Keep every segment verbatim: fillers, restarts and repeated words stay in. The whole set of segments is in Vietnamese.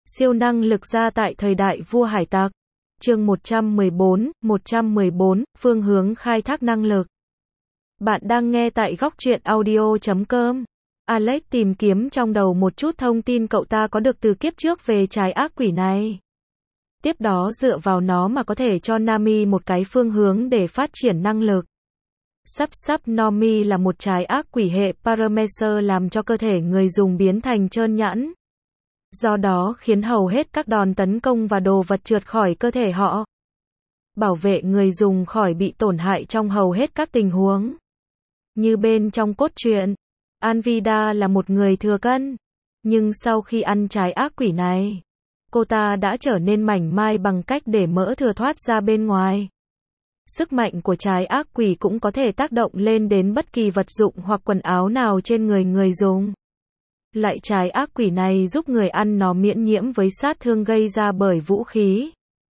Siêu năng lực gia tại thời đại vua hải tặc. Chương một trăm mười bốn, một trăm mười bốn, phương hướng khai thác năng lực. Bạn đang nghe tại góc truyện audio chấm com. Alex tìm kiếm trong đầu một chút thông tin cậu ta có được từ kiếp trước về trái ác quỷ này. Tiếp đó dựa vào nó mà có thể cho Nami một cái phương hướng để phát triển năng lực. Sắp sắp Nomi là một trái ác quỷ hệ Paramecer làm cho cơ thể người dùng biến thành trơn nhẵn. Do đó khiến hầu hết các đòn tấn công và đồ vật trượt khỏi cơ thể họ. Bảo vệ người dùng khỏi bị tổn hại trong hầu hết các tình huống. Như bên trong cốt truyện, Alvida là một người thừa cân. Nhưng sau khi ăn trái ác quỷ này, cô ta đã trở nên mảnh mai bằng cách để mỡ thừa thoát ra bên ngoài. Sức mạnh của trái ác quỷ cũng có thể tác động lên đến bất kỳ vật dụng hoặc quần áo nào trên người người dùng. Lại trái ác quỷ này giúp người ăn nó miễn nhiễm với sát thương gây ra bởi vũ khí,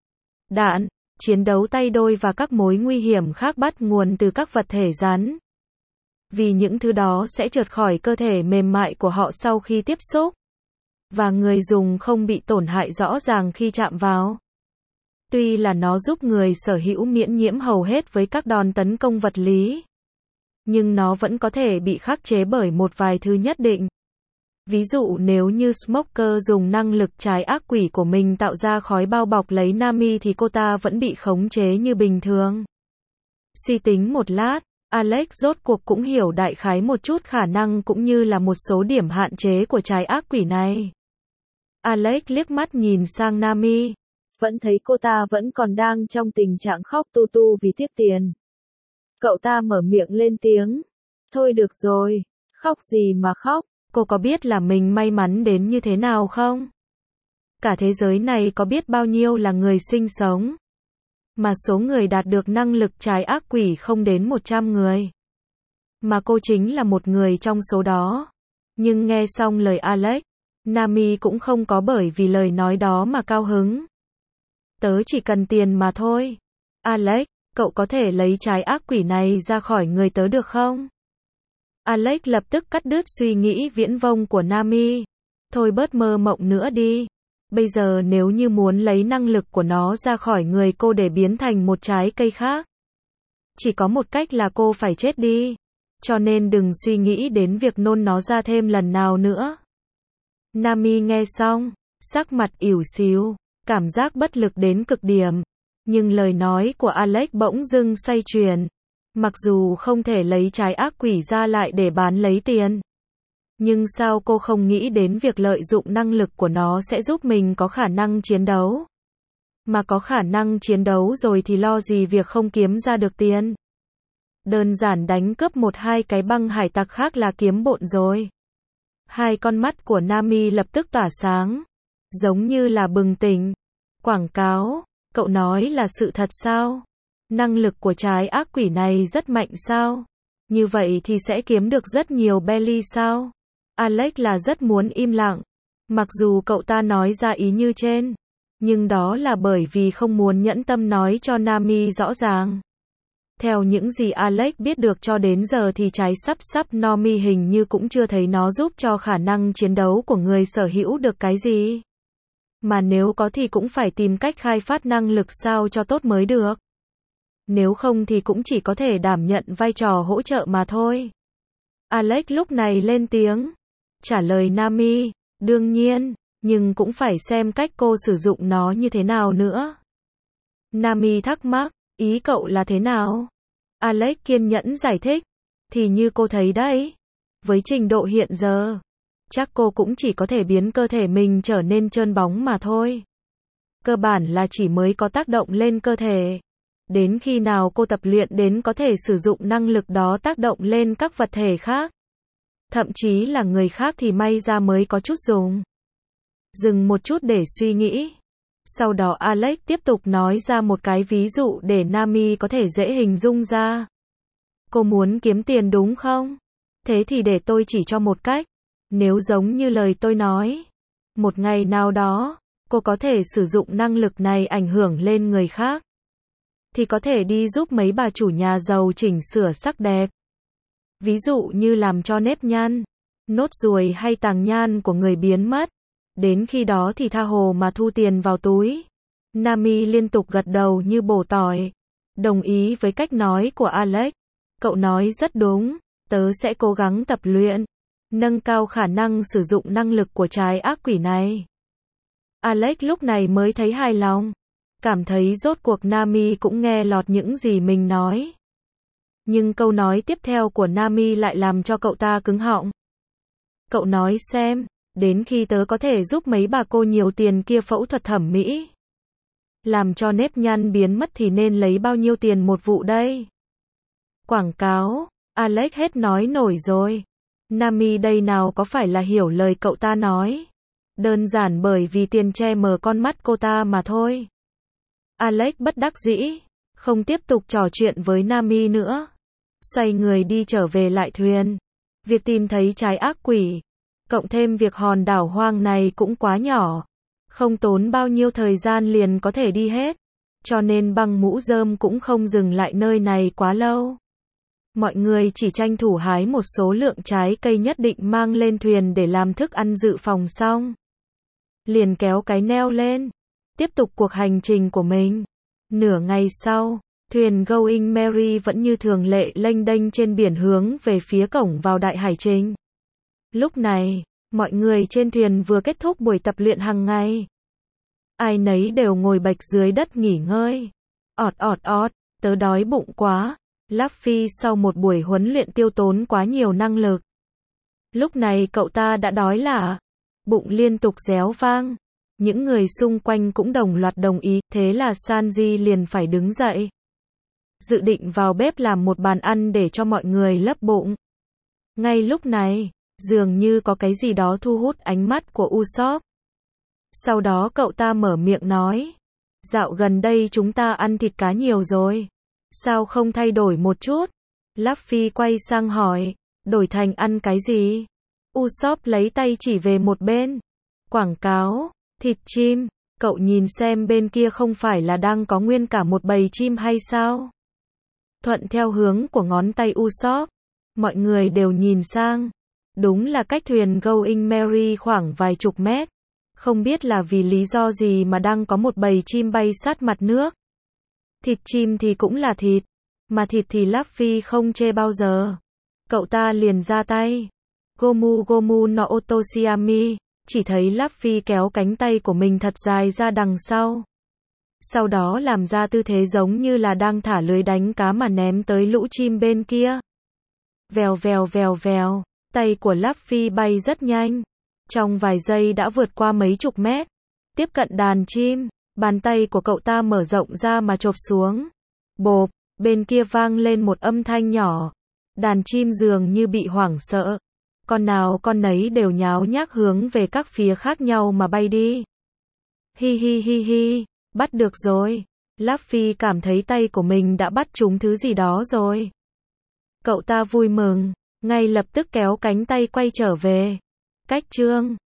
đạn, chiến đấu tay đôi và các mối nguy hiểm khác bắt nguồn từ các vật thể rắn. Vì những thứ đó sẽ trượt khỏi cơ thể mềm mại của họ sau khi tiếp xúc. Và người dùng không bị tổn hại rõ ràng khi chạm vào. Tuy là nó giúp người sở hữu miễn nhiễm hầu hết với các đòn tấn công vật lý, nhưng nó vẫn có thể bị khắc chế bởi một vài thứ nhất định. Ví dụ nếu như Smoker dùng năng lực trái ác quỷ của mình tạo ra khói bao bọc lấy Nami thì cô ta vẫn bị khống chế như bình thường. Suy tính một lát, Alex rốt cuộc cũng hiểu đại khái một chút khả năng cũng như là một số điểm hạn chế của trái ác quỷ này. Alex liếc mắt nhìn sang Nami. Vẫn thấy cô ta vẫn còn đang trong tình trạng khóc tu tu vì tiếc tiền. Cậu ta mở miệng lên tiếng. Thôi được rồi, khóc gì mà khóc, cô có biết là mình may mắn đến như thế nào không? Cả thế giới này có biết bao nhiêu là người sinh sống. Mà số người đạt được năng lực trái ác quỷ không đến một trăm người. Mà cô chính là một người trong số đó. Nhưng nghe xong lời Alex, Nami cũng không có bởi vì lời nói đó mà cao hứng. Tớ chỉ cần tiền mà thôi. Alex, cậu có thể lấy trái ác quỷ này ra khỏi người tớ được không? Alex lập tức cắt đứt suy nghĩ viễn vông của Nami. Thôi bớt mơ mộng nữa đi. Bây giờ nếu như muốn lấy năng lực của nó ra khỏi người cô để biến thành một trái cây khác, chỉ có một cách là cô phải chết đi. Cho nên đừng suy nghĩ đến việc nôn nó ra thêm lần nào nữa. Nami nghe xong, sắc mặt ỉu xìu. Cảm giác bất lực đến cực điểm. Nhưng lời nói của Alex bỗng dưng xoay chuyển. Mặc dù không thể lấy trái ác quỷ ra lại để bán lấy tiền. Nhưng sao cô không nghĩ đến việc lợi dụng năng lực của nó sẽ giúp mình có khả năng chiến đấu? Mà có khả năng chiến đấu rồi thì lo gì việc không kiếm ra được tiền? Đơn giản đánh cướp một hai cái băng hải tặc khác là kiếm bộn rồi. Hai con mắt của Nami lập tức tỏa sáng. Giống như là bừng tỉnh. Quảng cáo, cậu nói là sự thật sao? Năng lực của trái ác quỷ này rất mạnh sao? Như vậy thì sẽ kiếm được rất nhiều belly sao? Alex là rất muốn im lặng. Mặc dù cậu ta nói ra ý như trên, nhưng đó là bởi vì không muốn nhẫn tâm nói cho Nami rõ ràng. Theo những gì Alex biết được cho đến giờ thì trái sắp sắp Nomi hình như cũng chưa thấy nó giúp cho khả năng chiến đấu của người sở hữu được cái gì. Mà nếu có thì cũng phải tìm cách khai phát năng lực sao cho tốt mới được. Nếu không thì cũng chỉ có thể đảm nhận vai trò hỗ trợ mà thôi. Alex lúc này lên tiếng. Trả lời Nami, đương nhiên, nhưng cũng phải xem cách cô sử dụng nó như thế nào nữa. Nami thắc mắc, ý cậu là thế nào? Alex kiên nhẫn giải thích. Thì như cô thấy đấy, với trình độ hiện giờ, chắc cô cũng chỉ có thể biến cơ thể mình trở nên trơn bóng mà thôi. Cơ bản là chỉ mới có tác động lên cơ thể. Đến khi nào cô tập luyện đến có thể sử dụng năng lực đó tác động lên các vật thể khác. Thậm chí là người khác thì may ra mới có chút dùng. Dừng một chút để suy nghĩ. Sau đó Alex tiếp tục nói ra một cái ví dụ để Nami có thể dễ hình dung ra. Cô muốn kiếm tiền đúng không? Thế thì để tôi chỉ cho một cách. Nếu giống như lời tôi nói, một ngày nào đó, cô có thể sử dụng năng lực này ảnh hưởng lên người khác, thì có thể đi giúp mấy bà chủ nhà giàu chỉnh sửa sắc đẹp. Ví dụ như làm cho nếp nhăn, nốt ruồi hay tàng nhan của người biến mất. Đến khi đó thì tha hồ mà thu tiền vào túi. Nami liên tục gật đầu như bổ tỏi. Đồng ý với cách nói của Alex. Cậu nói rất đúng, tớ sẽ cố gắng tập luyện, nâng cao khả năng sử dụng năng lực của trái ác quỷ này. Alex lúc này mới thấy hài lòng, cảm thấy rốt cuộc Nami cũng nghe lọt những gì mình nói. Nhưng câu nói tiếp theo của Nami lại làm cho cậu ta cứng họng. Cậu nói xem, đến khi tớ có thể giúp mấy bà cô nhiều tiền kia phẫu thuật thẩm mỹ, làm cho nếp nhăn biến mất thì nên lấy bao nhiêu tiền một vụ đây? Quảng cáo, Alex hết nói nổi rồi. Nami đây nào có phải là hiểu lời cậu ta nói. Đơn giản bởi vì tiền che mờ con mắt cô ta mà thôi. Alex bất đắc dĩ, không tiếp tục trò chuyện với Nami nữa. Xoay người đi trở về lại thuyền. Việc tìm thấy trái ác quỷ, cộng thêm việc hòn đảo hoang này cũng quá nhỏ. Không tốn bao nhiêu thời gian liền có thể đi hết. Cho nên băng mũ rơm cũng không dừng lại nơi này quá lâu. Mọi người chỉ tranh thủ hái một số lượng trái cây nhất định mang lên thuyền để làm thức ăn dự phòng xong. Liền kéo cái neo lên, tiếp tục cuộc hành trình của mình. Nửa ngày sau, thuyền Going Merry vẫn như thường lệ lênh đênh trên biển hướng về phía cổng vào Đại Hải Trình. Lúc này, mọi người trên thuyền vừa kết thúc buổi tập luyện hàng ngày. Ai nấy đều ngồi bệt dưới đất nghỉ ngơi. Ọt ọt ọt, tớ đói bụng quá. Luffy sau một buổi huấn luyện tiêu tốn quá nhiều năng lực. Lúc này cậu ta đã đói lả. Bụng liên tục réo vang. Những người xung quanh cũng đồng loạt đồng ý, thế là Sanji liền phải đứng dậy. Dự định vào bếp làm một bàn ăn để cho mọi người lấp bụng. Ngay lúc này, dường như có cái gì đó thu hút ánh mắt của Usopp. Sau đó cậu ta mở miệng nói. Dạo gần đây chúng ta ăn thịt cá nhiều rồi. Sao không thay đổi một chút? Luffy quay sang hỏi. Đổi thành ăn cái gì? Usopp lấy tay chỉ về một bên. Quảng cáo, thịt chim. Cậu nhìn xem bên kia không phải là đang có nguyên cả một bầy chim hay sao? Thuận theo hướng của ngón tay Usopp, mọi người đều nhìn sang. Đúng là cách thuyền Going Merry khoảng vài chục mét. Không biết là vì lý do gì mà đang có một bầy chim bay sát mặt nước. Thịt chim thì cũng là thịt, mà thịt thì Luffy không chê bao giờ. Cậu ta liền ra tay. Gomu Gomu no Otoshiami, chỉ thấy Luffy kéo cánh tay của mình thật dài ra đằng sau. Sau đó làm ra tư thế giống như là đang thả lưới đánh cá mà ném tới lũ chim bên kia. Vèo vèo vèo vèo, tay của Luffy bay rất nhanh. Trong vài giây đã vượt qua mấy chục mét. Tiếp cận đàn chim, bàn tay của cậu ta mở rộng ra mà chộp xuống. Bộp, bên kia vang lên một âm thanh nhỏ. Đàn chim dường như bị hoảng sợ. Con nào con nấy đều nháo nhác hướng về các phía khác nhau mà bay đi. Hi hi hi hi, bắt được rồi. Luffy cảm thấy tay của mình đã bắt trúng thứ gì đó rồi. Cậu ta vui mừng, ngay lập tức kéo cánh tay quay trở về. Cách chương